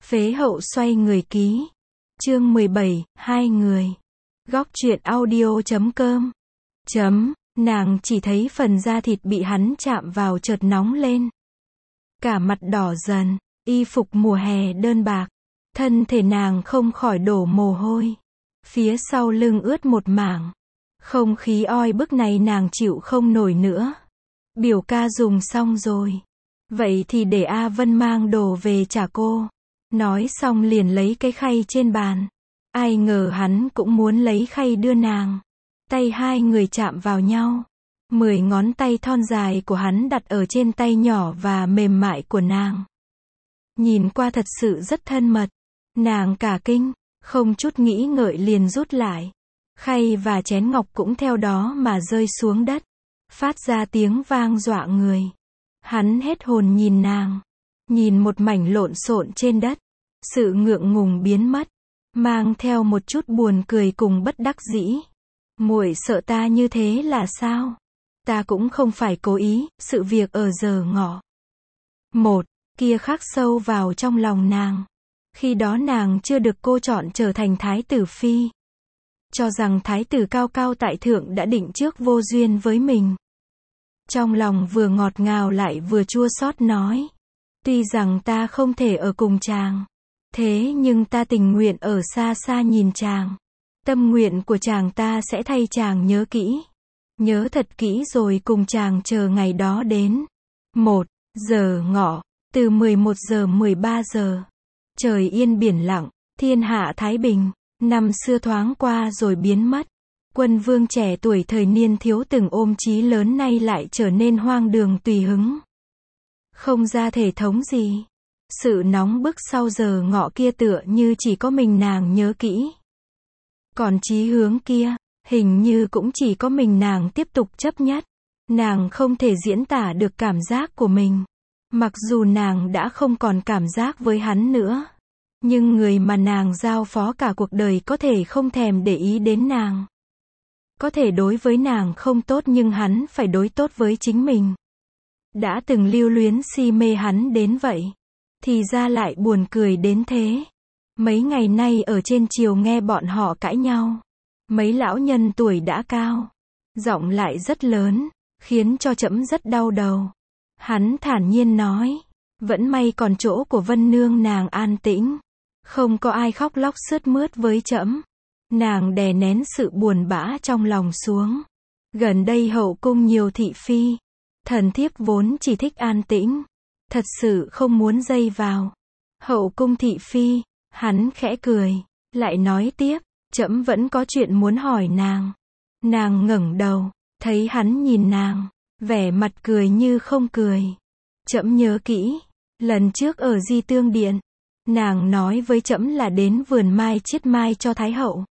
Phế hậu xoay người ký. Chương 17, hai người. Góc truyện audio.com. Nàng chỉ thấy phần da thịt bị hắn chạm vào chợt nóng lên. Cả mặt đỏ dần, y phục mùa hè đơn bạc. Thân thể nàng không khỏi đổ mồ hôi. Phía sau lưng ướt một mảng. Không khí oi bức này nàng chịu không nổi nữa. Biểu ca dùng xong rồi. Vậy thì để A Vân mang đồ về trả cô. Nói xong liền lấy cái khay trên bàn. Ai ngờ hắn cũng muốn lấy khay đưa nàng. Tay hai người chạm vào nhau. 10 ngón tay thon dài của hắn đặt ở trên tay nhỏ và mềm mại của nàng. Nhìn qua thật sự rất thân mật. Nàng cả kinh, không chút nghĩ ngợi liền rút lại. Khay và chén ngọc cũng theo đó mà rơi xuống đất. Phát ra tiếng vang dọa người. Hắn hết hồn nhìn nàng. Nhìn một mảnh lộn xộn trên đất. Sự ngượng ngùng biến mất. Mang theo một chút buồn cười cùng bất đắc dĩ. Muội sợ ta như thế là sao? Ta cũng không phải cố ý, sự việc ở giờ ngọ. Một, kia khắc sâu vào trong lòng nàng. Khi đó nàng chưa được cô chọn trở thành thái tử phi. Cho rằng thái tử cao cao tại thượng đã định trước vô duyên với mình. Trong lòng vừa ngọt ngào lại vừa chua xót nói. Tuy rằng ta không thể ở cùng chàng. Thế nhưng ta tình nguyện ở xa xa nhìn chàng. Tâm nguyện của chàng ta sẽ thay chàng nhớ kỹ. Nhớ thật kỹ rồi cùng chàng chờ ngày đó đến. 1 giờ ngọ, từ 11 giờ 13 giờ. Trời yên biển lặng, thiên hạ thái bình. Năm xưa thoáng qua rồi biến mất. Quân vương trẻ tuổi thời niên thiếu từng ôm chí lớn nay lại trở nên hoang đường tùy hứng. Không ra thể thống gì. Sự nóng bức sau giờ ngọ kia tựa như chỉ có mình nàng nhớ kỹ. Còn chí hướng kia, hình như cũng chỉ có mình nàng tiếp tục chấp nhất. Nàng không thể diễn tả được cảm giác của mình. Mặc dù nàng đã không còn cảm giác với hắn nữa. Nhưng người mà nàng giao phó cả cuộc đời có thể không thèm để ý đến nàng. Có thể đối với nàng không tốt nhưng hắn phải đối tốt với chính mình. Đã từng lưu luyến si mê hắn đến vậy. Thì ra lại buồn cười đến thế. Mấy ngày nay ở trên triều nghe bọn họ cãi nhau. Mấy lão nhân tuổi đã cao. Giọng lại rất lớn. Khiến cho trẫm rất đau đầu. Hắn thản nhiên nói. Vẫn may còn chỗ của Vân Nương nàng an tĩnh. Không có ai khóc lóc sướt mướt với trẫm. Nàng đè nén sự buồn bã trong lòng xuống. Gần đây hậu cung nhiều thị phi. Thần thiếp vốn chỉ thích an tĩnh. Thật sự không muốn dây vào. Hậu cung thị phi. Hắn khẽ cười. Lại nói tiếp. Trẫm vẫn có chuyện muốn hỏi nàng. Nàng ngẩng đầu. Thấy hắn nhìn nàng. Vẻ mặt cười như không cười. Trẫm nhớ kỹ. Lần trước ở Di Tương Điện. Nàng nói với trẫm là đến vườn mai chiết mai cho Thái hậu.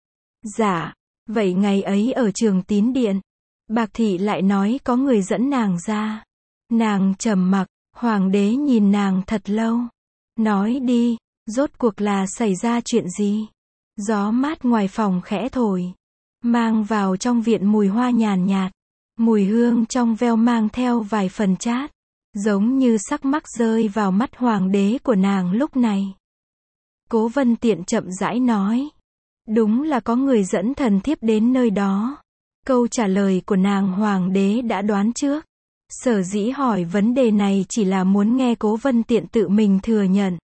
Dạ. Vậy ngày ấy ở Trường Tín Điện. Bạc thị lại nói có người dẫn nàng ra. Nàng trầm mặc. Hoàng đế nhìn nàng thật lâu. Nói đi. Rốt cuộc là xảy ra chuyện gì? Gió mát ngoài phòng khẽ thổi. Mang vào trong viện mùi hoa nhàn nhạt. Mùi hương trong veo mang theo vài phần chát. Giống như sắc mắc rơi vào mắt hoàng đế của nàng lúc này. Cố Vân Tiện chậm rãi nói. Đúng là có người dẫn thần thiếp đến nơi đó. Câu trả lời của nàng hoàng đế đã đoán trước. Sở dĩ hỏi vấn đề này chỉ là muốn nghe Cố Vân Tiện tự mình thừa nhận.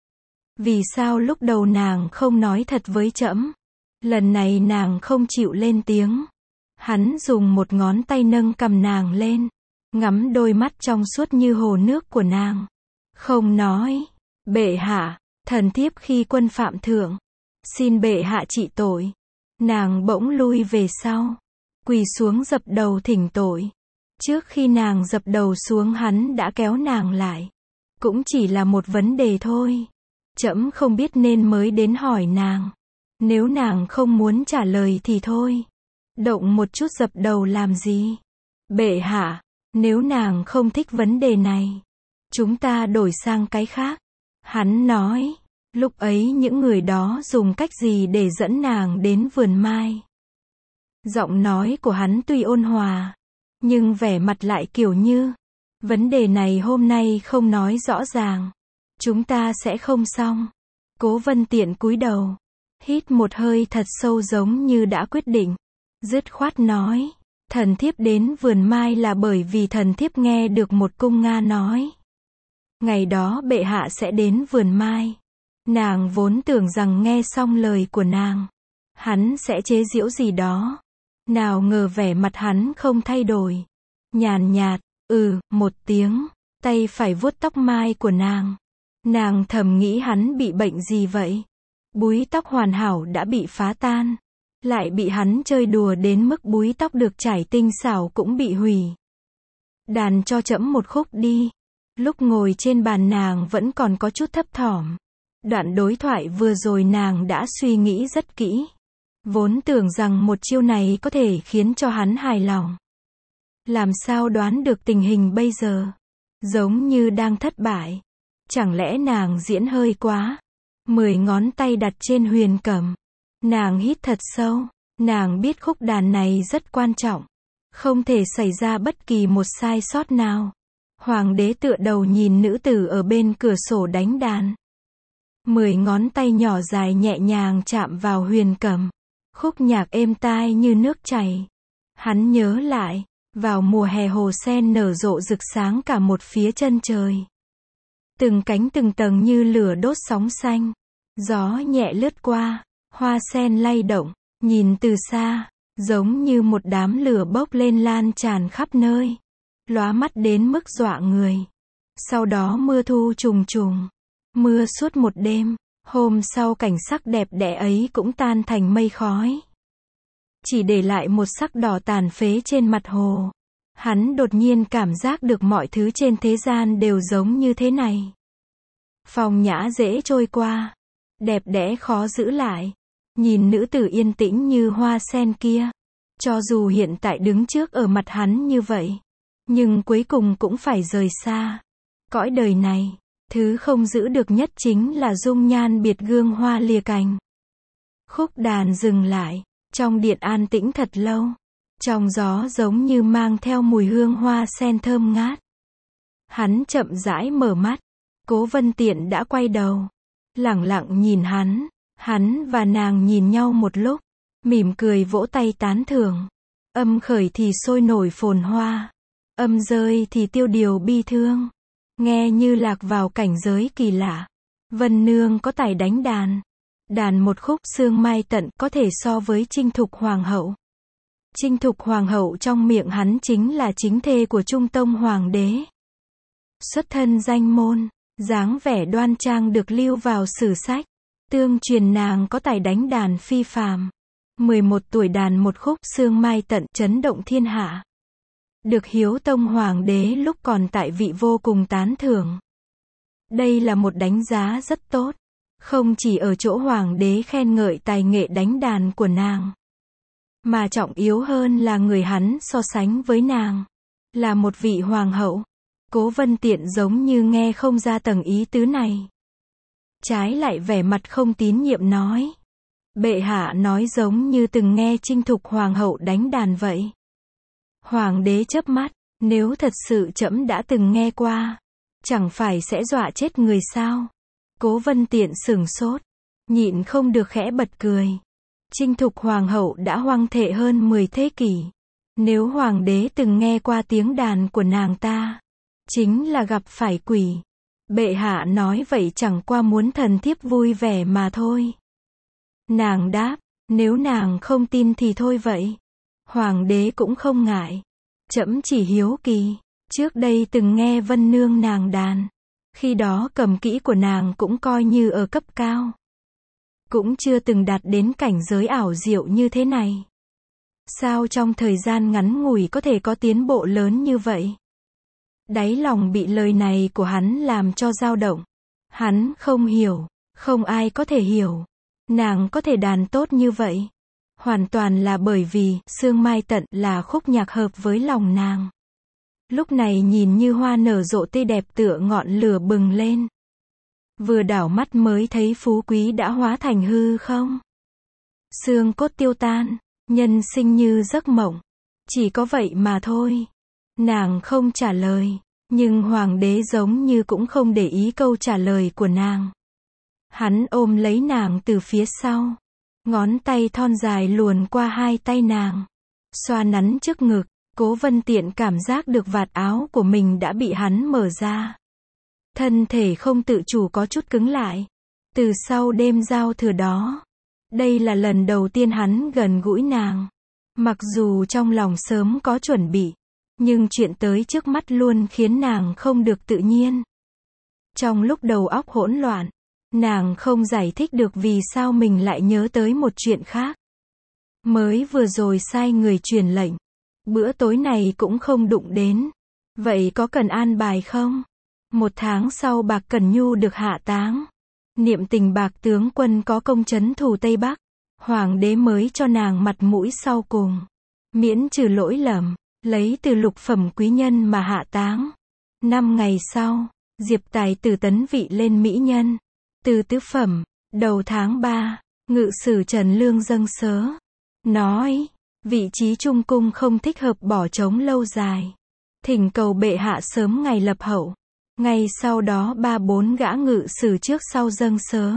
Vì sao lúc đầu nàng không nói thật với trẫm? Lần này nàng không chịu lên tiếng. Hắn dùng một ngón tay nâng cầm nàng lên. Ngắm đôi mắt trong suốt như hồ nước của nàng. Không nói. Bệ hạ, thần thiếp khi quân phạm thượng. Xin bệ hạ trị tội. Nàng bỗng lui về sau. Quỳ xuống dập đầu thỉnh tội. Trước khi nàng dập đầu xuống hắn đã kéo nàng lại. Cũng chỉ là một vấn đề thôi. Trẫm không biết nên mới đến hỏi nàng. Nếu nàng không muốn trả lời thì thôi. Động một chút dập đầu làm gì? Bệ hạ, nếu nàng không thích vấn đề này, chúng ta đổi sang cái khác. Hắn nói, lúc ấy những người đó dùng cách gì để dẫn nàng đến vườn mai? Giọng nói của hắn tuy ôn hòa, nhưng vẻ mặt lại kiểu như, vấn đề này hôm nay không nói rõ ràng. Chúng ta sẽ không xong. Cố Vân Tiện cúi đầu, hít một hơi thật sâu giống như đã quyết định. Dứt khoát nói, thần thiếp đến vườn mai là bởi vì thần thiếp nghe được một cung Nga nói. Ngày đó bệ hạ sẽ đến vườn mai. Nàng vốn tưởng rằng nghe xong lời của nàng, hắn sẽ chế giễu gì đó. Nào ngờ vẻ mặt hắn không thay đổi. Nhàn nhạt, một tiếng, tay phải vuốt tóc mai của nàng. Nàng thầm nghĩ hắn bị bệnh gì vậy? Búi tóc hoàn hảo đã bị phá tan. Lại bị hắn chơi đùa đến mức búi tóc được trải tinh xảo cũng bị hủy. Đàn cho trẫm một khúc đi. Lúc ngồi trên bàn nàng vẫn còn có chút thấp thỏm. Đoạn đối thoại vừa rồi nàng đã suy nghĩ rất kỹ. Vốn tưởng rằng một chiêu này có thể khiến cho hắn hài lòng. Làm sao đoán được tình hình bây giờ? Giống như đang thất bại. Chẳng lẽ nàng diễn hơi quá? 10 ngón tay đặt trên huyền cẩm. Nàng hít thật sâu. Nàng biết khúc đàn này rất quan trọng. Không thể xảy ra bất kỳ một sai sót nào. Hoàng đế tựa đầu nhìn nữ tử ở bên cửa sổ đánh đàn. 10 ngón tay nhỏ dài nhẹ nhàng chạm vào huyền cẩm. Khúc nhạc êm tai như nước chảy. Hắn nhớ lại, vào mùa hè hồ sen nở rộ rực sáng cả một phía chân trời. Từng cánh từng tầng như lửa đốt sóng xanh. Gió nhẹ lướt qua, hoa sen lay động, nhìn từ xa, giống như một đám lửa bốc lên lan tràn khắp nơi. Lóa mắt đến mức dọa người. Sau đó mưa thu trùng trùng. Mưa suốt một đêm. Hôm sau cảnh sắc đẹp đẽ ấy cũng tan thành mây khói. Chỉ để lại một sắc đỏ tàn phế trên mặt hồ. Hắn đột nhiên cảm giác được mọi thứ trên thế gian đều giống như thế này. Phong nhã dễ trôi qua. Đẹp đẽ khó giữ lại. Nhìn nữ tử yên tĩnh như hoa sen kia. Cho dù hiện tại đứng trước ở mặt hắn như vậy. Nhưng cuối cùng cũng phải rời xa. Cõi đời này. Thứ không giữ được nhất chính là dung nhan biệt gương hoa lìa cành. Khúc đàn dừng lại. Trong điện an tĩnh thật lâu. Trong gió giống như mang theo mùi hương hoa sen thơm ngát. Hắn chậm rãi mở mắt. Cố Vân Tiện đã quay đầu. Lẳng lặng nhìn hắn. Hắn và nàng nhìn nhau một lúc. Mỉm cười vỗ tay tán thưởng. Âm khởi thì sôi nổi phồn hoa. Âm rơi thì tiêu điều bi thương. Nghe như lạc vào cảnh giới kỳ lạ. Vân Nương có tài đánh đàn. Đàn một khúc Sương Mai Tận có thể so với Trinh Thục Hoàng hậu. Trinh Thục Hoàng hậu trong miệng hắn chính là chính thê của Trung Tông Hoàng đế. Xuất thân danh môn, dáng vẻ đoan trang được lưu vào sử sách. Tương truyền nàng có tài đánh đàn phi phàm. 11 tuổi đàn một khúc Sương Mai Tận chấn động thiên hạ. Được Hiếu Tông Hoàng đế lúc còn tại vị vô cùng tán thưởng. Đây là một đánh giá rất tốt. Không chỉ ở chỗ Hoàng đế khen ngợi tài nghệ đánh đàn của nàng. Mà trọng yếu hơn là người hắn so sánh với nàng. Là một vị hoàng hậu. Cố Vân Tiện giống như nghe không ra tầng ý tứ này. Trái lại vẻ mặt không tín nhiệm nói. Bệ hạ nói giống như từng nghe Trinh Thục Hoàng hậu đánh đàn vậy. Hoàng đế chớp mắt, nếu thật sự trẫm đã từng nghe qua, chẳng phải sẽ dọa chết người sao? Cố Vân Tiện sửng sốt, nhịn không được khẽ bật cười. Trinh Thục Hoàng hậu đã hoang thệ hơn 10 thế kỷ. Nếu Hoàng đế từng nghe qua tiếng đàn của nàng ta, chính là gặp phải quỷ. Bệ hạ nói vậy chẳng qua muốn thần thiếp vui vẻ mà thôi. Nàng đáp, nếu nàng không tin thì thôi vậy. Hoàng đế cũng không ngại. Trẫm chỉ hiếu kỳ. Trước đây từng nghe Vân Nương nàng đàn. Khi đó cầm kỹ của nàng cũng coi như ở cấp cao. Cũng chưa từng đạt đến cảnh giới ảo diệu như thế này. Sao trong thời gian ngắn ngủi có thể có tiến bộ lớn như vậy? Đáy lòng bị lời này của hắn làm cho dao động. Hắn không hiểu. Không ai có thể hiểu. Nàng có thể đàn tốt như vậy. Hoàn toàn là bởi vì Sương Mai Tận là khúc nhạc hợp với lòng nàng. Lúc này nhìn như hoa nở rộ tươi đẹp tựa ngọn lửa bừng lên. Vừa đảo mắt mới thấy phú quý đã hóa thành hư không. Xương cốt tiêu tan, nhân sinh như giấc mộng. Chỉ có vậy mà thôi. Nàng không trả lời. Nhưng hoàng đế giống như cũng không để ý câu trả lời của nàng. Hắn ôm lấy nàng từ phía sau. Ngón tay thon dài luồn qua hai tay nàng. Xoa nắn trước ngực. Cố Vân Tiện cảm giác được vạt áo của mình đã bị hắn mở ra. Thân thể không tự chủ có chút cứng lại. Từ sau đêm giao thừa đó. Đây là lần đầu tiên hắn gần gũi nàng. Mặc dù trong lòng sớm có chuẩn bị. Nhưng chuyện tới trước mắt luôn khiến nàng không được tự nhiên. Trong lúc đầu óc hỗn loạn. Nàng không giải thích được vì sao mình lại nhớ tới một chuyện khác. Mới vừa rồi sai người truyền lệnh. Bữa tối này cũng không đụng đến. Vậy có cần an bài không? 1 tháng sau Bạc Cẩn Nhu được hạ táng. Niệm tình Bạc tướng quân có công trấn thủ Tây Bắc. Hoàng đế mới cho nàng mặt mũi sau cùng. Miễn trừ lỗi lầm. Lấy từ lục phẩm quý nhân mà hạ táng. 5 ngày sau, Diệp Tài Tử tấn vị lên mỹ nhân. Từ tứ phẩm, đầu tháng 3, ngự sử Trần Lương dâng sớ. Nói, vị trí trung cung không thích hợp bỏ trống lâu dài. Thỉnh cầu bệ hạ sớm ngày lập hậu. Ngay sau đó 3-4 gã ngự sử trước sau dâng sớ.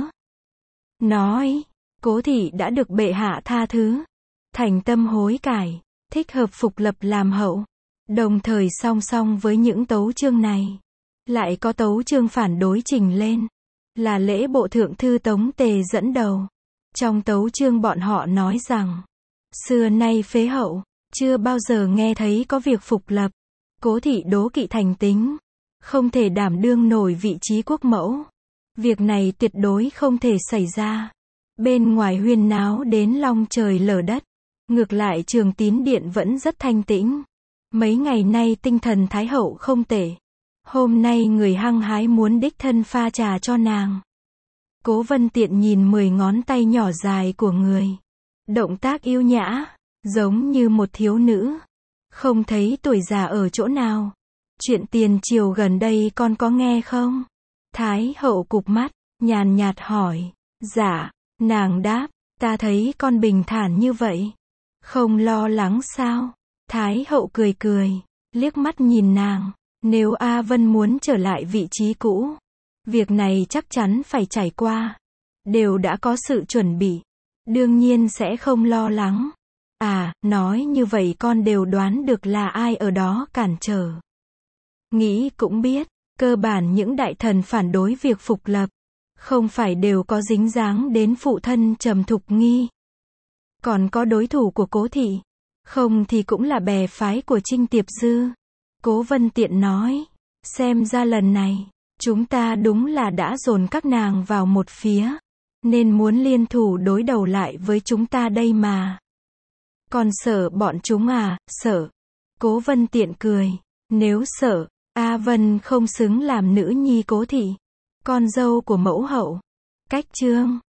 Nói, Cố thị đã được bệ hạ tha thứ. Thành tâm hối cải, thích hợp phục lập làm hậu. Đồng thời song song với những tấu chương này. Lại có tấu chương phản đối trình lên. Là lễ bộ thượng thư Tống Tề dẫn đầu. Trong tấu chương bọn họ nói rằng. Xưa nay phế hậu. Chưa bao giờ nghe thấy có việc phục lập. Cố thị đố kỵ thành tính. Không thể đảm đương nổi vị trí quốc mẫu. Việc này tuyệt đối không thể xảy ra. Bên ngoài huyên náo đến long trời lở đất. Ngược lại Trường Tín Điện vẫn rất thanh tĩnh. Mấy ngày nay tinh thần Thái hậu không tệ. Hôm nay người hăng hái muốn đích thân pha trà cho nàng. Cố Vân Tiện nhìn 10 ngón tay nhỏ dài của người. Động tác yêu nhã, giống như một thiếu nữ. Không thấy tuổi già ở chỗ nào. Chuyện tiền triều gần đây con có nghe không? Thái hậu cụp mắt, nhàn nhạt hỏi. Dạ, nàng đáp, ta thấy con bình thản như vậy. Không lo lắng sao? Thái hậu cười cười, liếc mắt nhìn nàng. Nếu A Vân muốn trở lại vị trí cũ, việc này chắc chắn phải trải qua. Đều đã có sự chuẩn bị. Đương nhiên sẽ không lo lắng. À, nói như vậy con đều đoán được là ai ở đó cản trở. Nghĩ cũng biết, cơ bản những đại thần phản đối việc phục lập. Không phải đều có dính dáng đến phụ thân Trầm Thục Nghi. Còn có đối thủ của Cố thị. Không thì cũng là bè phái của Trinh Tiệp Dư. Cố Vân Tiện nói. Xem ra lần này, chúng ta đúng là đã dồn các nàng vào một phía. Nên muốn liên thủ đối đầu lại với chúng ta đây mà. Còn sợ bọn chúng à? Sợ. Cố Vân Tiện cười. Nếu sợ, A Vân không xứng làm nữ nhi Cố thị. Con dâu của mẫu hậu. Cách chương